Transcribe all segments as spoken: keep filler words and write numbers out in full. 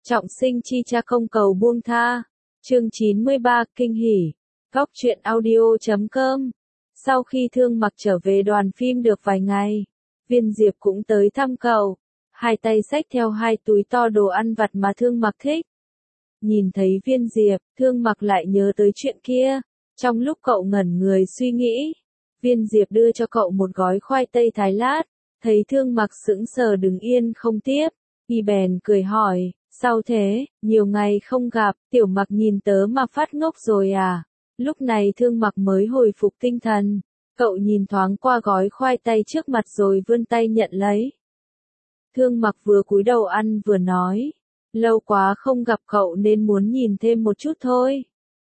Trọng sinh chi cha không cầu buông tha. Chương chín mươi ba Kinh hỉ. Góc truyện audio chấm com. Sau khi Thương Mặc trở về đoàn phim được vài ngày, Viên Diệp cũng tới thăm cậu, hai tay xách theo hai túi to đồ ăn vặt mà Thương Mặc thích. Nhìn thấy Viên Diệp, Thương Mặc lại nhớ tới chuyện kia. Trong lúc cậu ngẩn người suy nghĩ, Viên Diệp đưa cho cậu một gói khoai tây thái lát, thấy Thương Mặc sững sờ đứng yên không tiếp, y bèn cười hỏi, sao thế, nhiều ngày không gặp, Tiểu Mặc nhìn tớ mà phát ngốc rồi à? Lúc này Thương Mặc mới hồi phục tinh thần, cậu nhìn thoáng qua gói khoai tây trước mặt rồi vươn tay nhận lấy. Thương Mặc vừa cúi đầu ăn vừa nói, lâu quá không gặp cậu nên muốn nhìn thêm một chút thôi.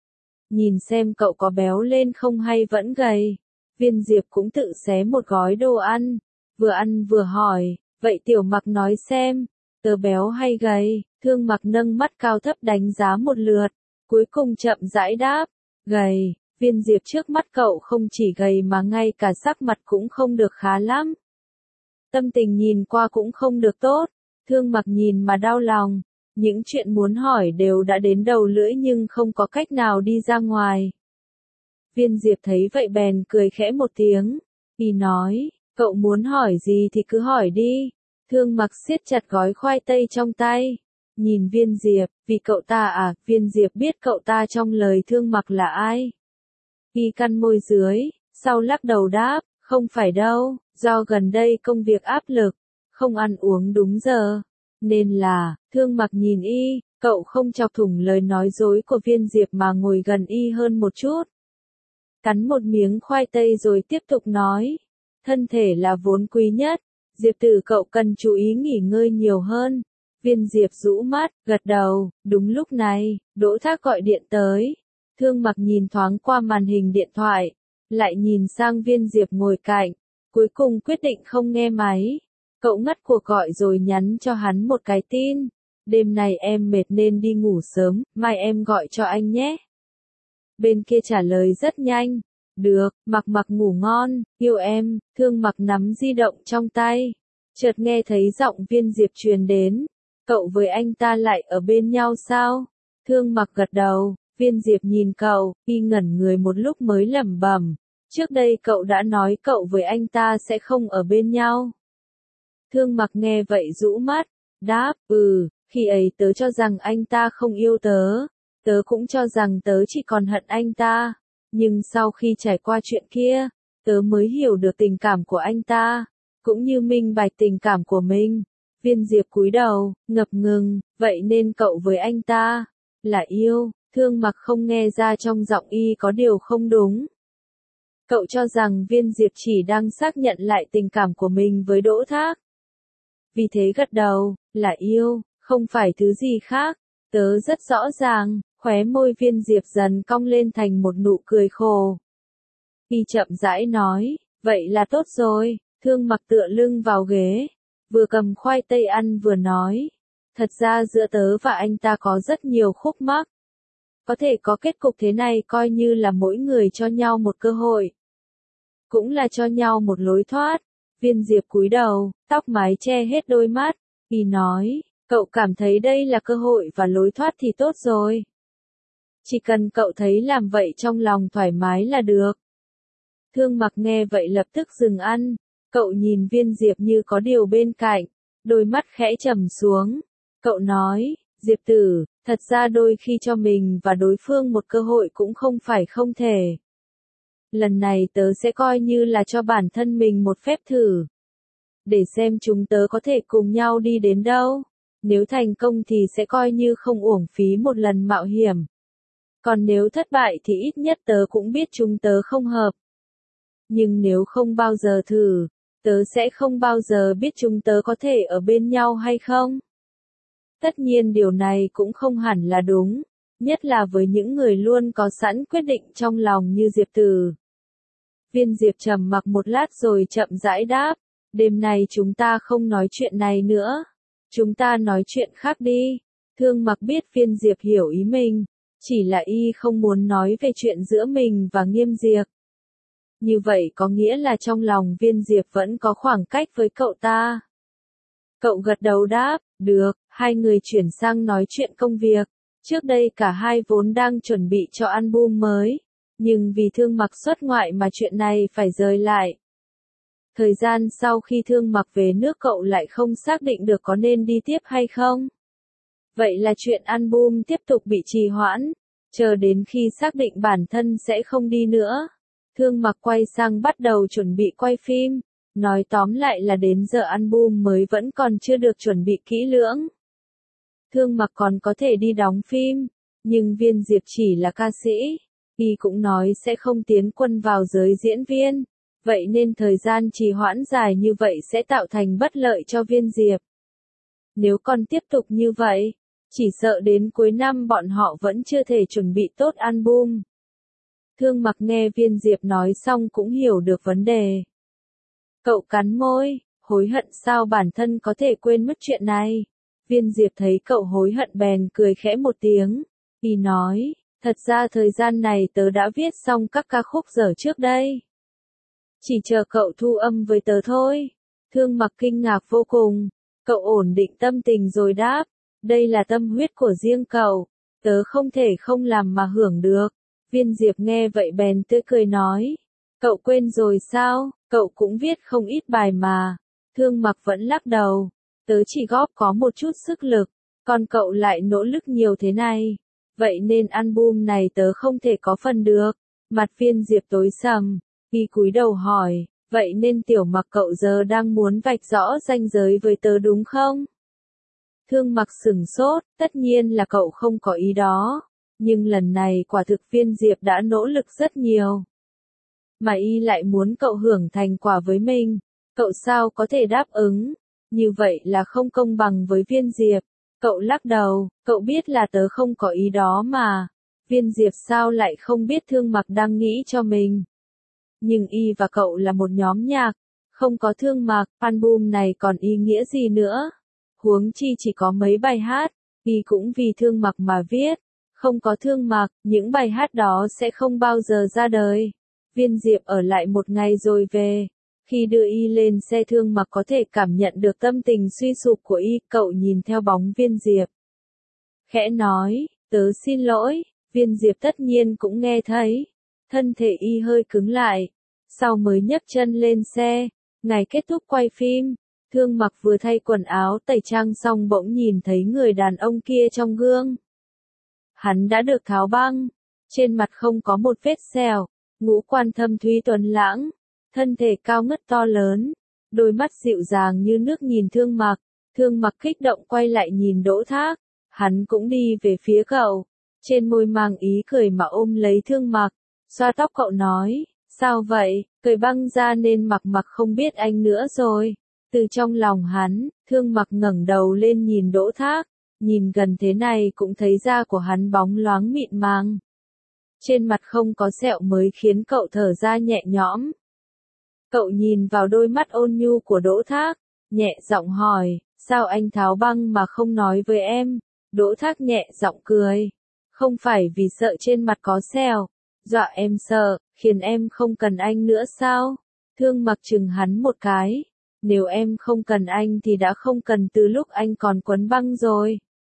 Nhìn xem cậu có béo lên không hay vẫn gầy. Viên Diệp cũng tự xé một gói đồ ăn, vừa ăn vừa hỏi, vậy Tiểu Mặc nói xem, tớ béo hay gầy? Thương Mặc nâng mắt cao thấp đánh giá một lượt, cuối cùng chậm rãi đáp, gầy. Viên Diệp trước mắt cậu không chỉ gầy mà ngay cả sắc mặt cũng không được khá lắm. Tâm tình nhìn qua cũng không được tốt, Thương Mặc nhìn mà đau lòng, những chuyện muốn hỏi đều đã đến đầu lưỡi nhưng không có cách nào đi ra ngoài. Viên Diệp thấy vậy bèn cười khẽ một tiếng, y nói, cậu muốn hỏi gì thì cứ hỏi đi. Thương Mặc siết chặt gói khoai tây trong tay, nhìn Viên Diệp, vì cậu ta à? Viên Diệp biết cậu ta trong lời Thương Mặc là ai. Y cắn môi dưới, sau lắc đầu đáp, không phải đâu, do gần đây công việc áp lực, không ăn uống đúng giờ, nên là. Thương Mặc nhìn y, cậu không chọc thủng lời nói dối của Viên Diệp mà ngồi gần y hơn một chút. Cắn một miếng khoai tây rồi tiếp tục nói, thân thể là vốn quý nhất, Diệp tử cậu cần chú ý nghỉ ngơi nhiều hơn. Viên Diệp rũ mắt, gật đầu. Đúng lúc này, Đỗ Thác gọi điện tới. Thương Mặc nhìn thoáng qua màn hình điện thoại, lại nhìn sang Viên Diệp ngồi cạnh, cuối cùng quyết định không nghe máy. Cậu ngắt cuộc gọi rồi nhắn cho hắn một cái tin, đêm nay em mệt nên đi ngủ sớm, mai em gọi cho anh nhé. Bên kia trả lời rất nhanh, được, Mặc Mặc ngủ ngon, yêu em. Thương Mặc nắm di động trong tay, chợt nghe thấy giọng Viên Diệp truyền đến, cậu với anh ta lại ở bên nhau sao? Thương Mặc gật đầu. Viên Diệp nhìn cậu, y ngẩn người một lúc mới lẩm bẩm, trước đây cậu đã nói cậu với anh ta sẽ không ở bên nhau. Thương Mặc nghe vậy rũ mắt, đáp, ừ, khi ấy tớ cho rằng anh ta không yêu tớ, tớ cũng cho rằng tớ chỉ còn hận anh ta, nhưng sau khi trải qua chuyện kia, tớ mới hiểu được tình cảm của anh ta, cũng như minh bạch tình cảm của mình. Viên Diệp cúi đầu, ngập ngừng, vậy nên cậu với anh ta là yêu? Thương Mặc không nghe ra trong giọng y có điều không đúng. Cậu cho rằng Viên Diệp chỉ đang xác nhận lại tình cảm của mình với Đỗ Thác. Vì thế gật đầu, là yêu, không phải thứ gì khác. Tớ rất rõ ràng. Khóe môi Viên Diệp dần cong lên thành một nụ cười khổ. Y chậm rãi nói, vậy là tốt rồi. Thương Mặc tựa lưng vào ghế, vừa cầm khoai tây ăn vừa nói, thật ra giữa tớ và anh ta có rất nhiều khúc mắc. Có thể có kết cục thế này coi như là mỗi người cho nhau một cơ hội, cũng là cho nhau một lối thoát. Viên Diệp cúi đầu, tóc mái che hết đôi mắt, y nói, cậu cảm thấy đây là cơ hội và lối thoát thì tốt rồi. Chỉ cần cậu thấy làm vậy trong lòng thoải mái là được. Thương Mặc nghe vậy lập tức dừng ăn, cậu nhìn Viên Diệp như có điều bên cạnh, đôi mắt khẽ trầm xuống. Cậu nói, Diệp tử, thật ra đôi khi cho mình và đối phương một cơ hội cũng không phải không thể. Lần này tớ sẽ coi như là cho bản thân mình một phép thử, để xem chúng tớ có thể cùng nhau đi đến đâu. Nếu thành công thì sẽ coi như không uổng phí một lần mạo hiểm. Còn nếu thất bại thì ít nhất tớ cũng biết chúng tớ không hợp. Nhưng nếu không bao giờ thử, tớ sẽ không bao giờ biết chúng tớ có thể ở bên nhau hay không. Tất nhiên điều này cũng không hẳn là đúng, nhất là với những người luôn có sẵn quyết định trong lòng như Diệp tử. Viên Diệp trầm mặc một lát rồi chậm rãi đáp, đêm nay chúng ta không nói chuyện này nữa, chúng ta nói chuyện khác đi. Thương Mặc biết Viên Diệp hiểu ý mình, chỉ là y không muốn nói về chuyện giữa mình và Nghiêm Diệp. Như vậy có nghĩa là trong lòng Viên Diệp vẫn có khoảng cách với cậu ta. Cậu gật đầu đáp, được, hai người chuyển sang nói chuyện công việc. Trước đây cả hai vốn đang chuẩn bị cho album mới, nhưng vì Thương Mặc xuất ngoại mà chuyện này phải rời lại. Thời gian sau khi Thương Mặc về nước cậu lại không xác định được có nên đi tiếp hay không. Vậy là chuyện album tiếp tục bị trì hoãn, chờ đến khi xác định bản thân sẽ không đi nữa. Thương Mặc quay sang bắt đầu chuẩn bị quay phim, nói tóm lại là đến giờ album mới vẫn còn chưa được chuẩn bị kỹ lưỡng. Thương Mặc còn có thể đi đóng phim, nhưng Viên Diệp chỉ là ca sĩ, y cũng nói sẽ không tiến quân vào giới diễn viên, vậy nên thời gian trì hoãn dài như vậy sẽ tạo thành bất lợi cho Viên Diệp. Nếu còn tiếp tục như vậy, chỉ sợ đến cuối năm bọn họ vẫn chưa thể chuẩn bị tốt album. Thương Mặc nghe Viên Diệp nói xong cũng hiểu được vấn đề. Cậu cắn môi, hối hận sao bản thân có thể quên mất chuyện này. Viên Diệp thấy cậu hối hận bèn cười khẽ một tiếng, y nói, thật ra thời gian này tớ đã viết xong các ca khúc dở trước đây. Chỉ chờ cậu thu âm với tớ thôi. Thương Mặc kinh ngạc vô cùng, cậu ổn định tâm tình rồi đáp, đây là tâm huyết của riêng cậu, tớ không thể không làm mà hưởng được. Viên Diệp nghe vậy bèn tươi cười nói, cậu quên rồi sao, cậu cũng viết không ít bài mà. Thương Mặc vẫn lắc đầu, tớ chỉ góp có một chút sức lực, còn cậu lại nỗ lực nhiều thế này, vậy nên album này tớ không thể có phần được. Mặt Viên Diệp tối sầm, y cúi đầu hỏi, vậy nên Tiểu Mặc cậu giờ đang muốn vạch rõ ranh giới với tớ đúng không? Thương Mặc sửng sốt, tất nhiên là cậu không có ý đó, nhưng lần này quả thực Viên Diệp đã nỗ lực rất nhiều. Mà y lại muốn cậu hưởng thành quả với mình, cậu sao có thể đáp ứng, như vậy là không công bằng với Viên Diệp. Cậu lắc đầu, cậu biết là tớ không có ý đó mà. Viên Diệp sao lại không biết Thương Mặc đang nghĩ cho mình. Nhưng y và cậu là một nhóm nhạc, không có Thương Mặc, album này còn ý nghĩa gì nữa. Huống chi chỉ có mấy bài hát, y cũng vì Thương Mặc mà viết. Không có Thương Mặc, những bài hát đó sẽ không bao giờ ra đời. Viên Diệp ở lại một ngày rồi về. Khi đưa y lên xe Thương Mặc có thể cảm nhận được tâm tình suy sụp của y, cậu nhìn theo bóng Viên Diệp. Khẽ nói, tớ xin lỗi, Viên Diệp tất nhiên cũng nghe thấy. Thân thể y hơi cứng lại, sau mới nhấc chân lên xe. Ngày kết thúc quay phim, Thương Mặc vừa thay quần áo tẩy trang xong bỗng nhìn thấy người đàn ông kia trong gương. Hắn đã được tháo băng, trên mặt không có một vết sẹo, ngũ quan thâm thúy tuấn lãng, thân thể cao ngất to lớn, đôi mắt dịu dàng như nước nhìn Thương Mặc. Thương Mặc kích động quay lại nhìn Đỗ Thác, hắn cũng đi về phía cậu, trên môi mang ý cười mà ôm lấy Thương Mặc, xoa tóc cậu nói, sao vậy, cởi băng ra nên Mặc Mặc không biết anh nữa rồi. Từ trong lòng hắn, Thương Mặc ngẩng đầu lên nhìn Đỗ Thác, nhìn gần thế này cũng thấy da của hắn bóng loáng mịn màng. Trên mặt không có sẹo mới khiến cậu thở ra nhẹ nhõm. Cậu nhìn vào đôi mắt ôn nhu của Đỗ Thác, nhẹ giọng hỏi, sao anh tháo băng mà không nói với em? Đỗ Thác nhẹ giọng cười, không phải vì sợ trên mặt có sẹo, dọa em sợ, khiến em không cần anh nữa sao? Thương Mặc chừng hắn một cái, nếu em không cần anh thì đã không cần từ lúc anh còn quấn băng rồi.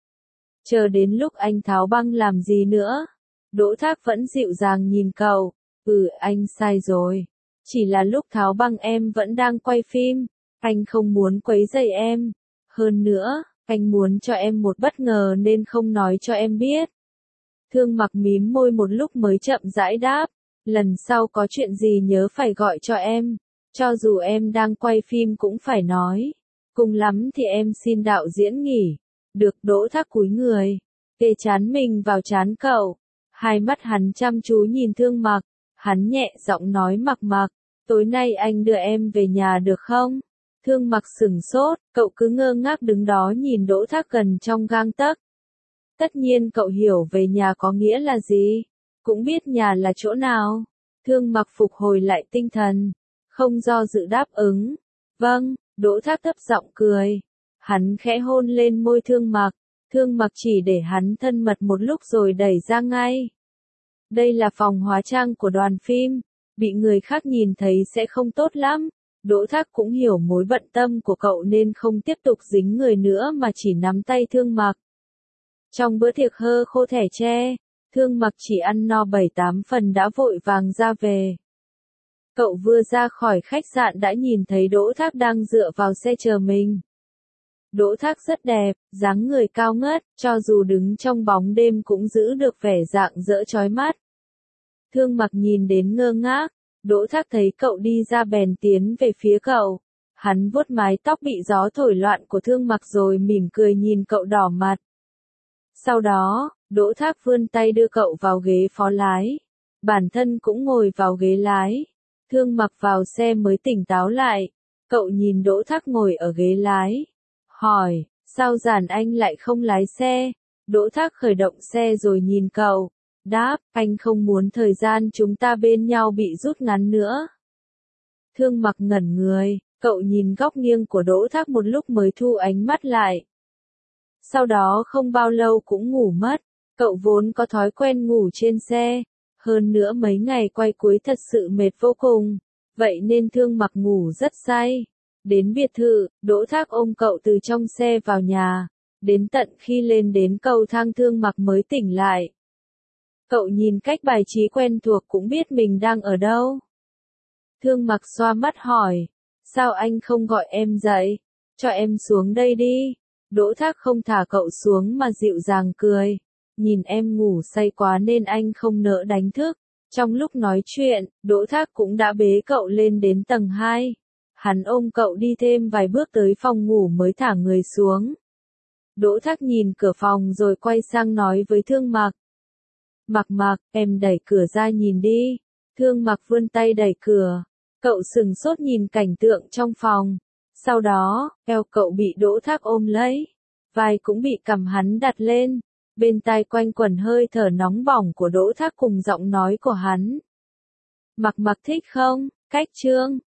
Chờ đến lúc anh tháo băng làm gì nữa? Đỗ Thác vẫn dịu dàng nhìn cậu, ừ anh sai rồi. Chỉ là lúc tháo băng em vẫn đang quay phim, anh không muốn quấy rầy em. Hơn nữa, anh muốn cho em một bất ngờ nên không nói cho em biết. Thương Mặc mím môi một lúc mới chậm rãi đáp, lần sau có chuyện gì nhớ phải gọi cho em, cho dù em đang quay phim cũng phải nói. Cùng lắm thì em xin đạo diễn nghỉ. Được. Đỗ Thác cúi người, kề trán mình vào trán cậu, hai mắt hắn chăm chú nhìn Thương Mặc, hắn nhẹ giọng nói Mặc Mặc, tối nay anh đưa em về nhà được không? Thương Mặc sửng sốt, cậu cứ ngơ ngác đứng đó nhìn Đỗ Thác gần trong gang tấc. Tất nhiên cậu hiểu về nhà có nghĩa là gì, cũng biết nhà là chỗ nào. Thương Mặc phục hồi lại tinh thần, không do dự đáp ứng. Vâng. Đỗ Thác thấp giọng cười. Hắn khẽ hôn lên môi Thương Mặc, Thương Mặc chỉ để hắn thân mật một lúc rồi đẩy ra ngay. Đây là phòng hóa trang của đoàn phim, bị người khác nhìn thấy sẽ không tốt lắm. Đỗ Thác cũng hiểu mối bận tâm của cậu nên không tiếp tục dính người nữa mà chỉ nắm tay Thương Mặc. Trong bữa tiệc hơ khô thẻ tre, Thương Mặc chỉ ăn no bảy tám phần đã vội vàng ra về. Cậu vừa ra khỏi khách sạn đã nhìn thấy Đỗ Thác đang dựa vào xe chờ mình. Đỗ Thác rất đẹp, dáng người cao ngất, cho dù đứng trong bóng đêm cũng giữ được vẻ rạng rỡ chói mắt. Thương Mặc nhìn đến ngơ ngác, Đỗ Thác thấy cậu đi ra bèn tiến về phía cậu. Hắn vuốt mái tóc bị gió thổi loạn của Thương Mặc rồi mỉm cười nhìn cậu đỏ mặt. Sau đó, Đỗ Thác vươn tay đưa cậu vào ghế phó lái. Bản thân cũng ngồi vào ghế lái. Thương Mặc vào xe mới tỉnh táo lại. Cậu nhìn Đỗ Thác ngồi ở ghế lái. Hỏi, sao Giản anh lại không lái xe? Đỗ Thác khởi động xe rồi nhìn cậu. Đáp, anh không muốn thời gian chúng ta bên nhau bị rút ngắn nữa. Thương Mặc ngẩn người, cậu nhìn góc nghiêng của Đỗ Thác một lúc mới thu ánh mắt lại. Sau đó không bao lâu cũng ngủ mất, cậu vốn có thói quen ngủ trên xe, hơn nữa mấy ngày quay cuối thật sự mệt vô cùng, vậy nên Thương Mặc ngủ rất say. Đến biệt thự, Đỗ Thác ôm cậu từ trong xe vào nhà, đến tận khi lên đến cầu thang Thương Mặc mới tỉnh lại. Cậu nhìn cách bài trí quen thuộc cũng biết mình đang ở đâu. Thương Mặc xoa mắt hỏi, sao anh không gọi em dậy, cho em xuống đây đi. Đỗ Thác không thả cậu xuống mà dịu dàng cười, nhìn em ngủ say quá nên anh không nỡ đánh thức. Trong lúc nói chuyện, Đỗ Thác cũng đã bế cậu lên đến tầng hai. Hắn ôm cậu đi thêm vài bước tới phòng ngủ mới thả người xuống. Đỗ Thác nhìn cửa phòng rồi quay sang nói với Thương Mặc. Mặc Mặc, em đẩy cửa ra nhìn đi. Thương Mặc vươn tay đẩy cửa. Cậu sừng sốt nhìn cảnh tượng trong phòng. Sau đó, eo cậu bị Đỗ Thác ôm lấy. Vai cũng bị cằm hắn đặt lên. Bên tai quanh quẩn hơi thở nóng bỏng của Đỗ Thác cùng giọng nói của hắn. Mặc Mặc thích không? Cách chương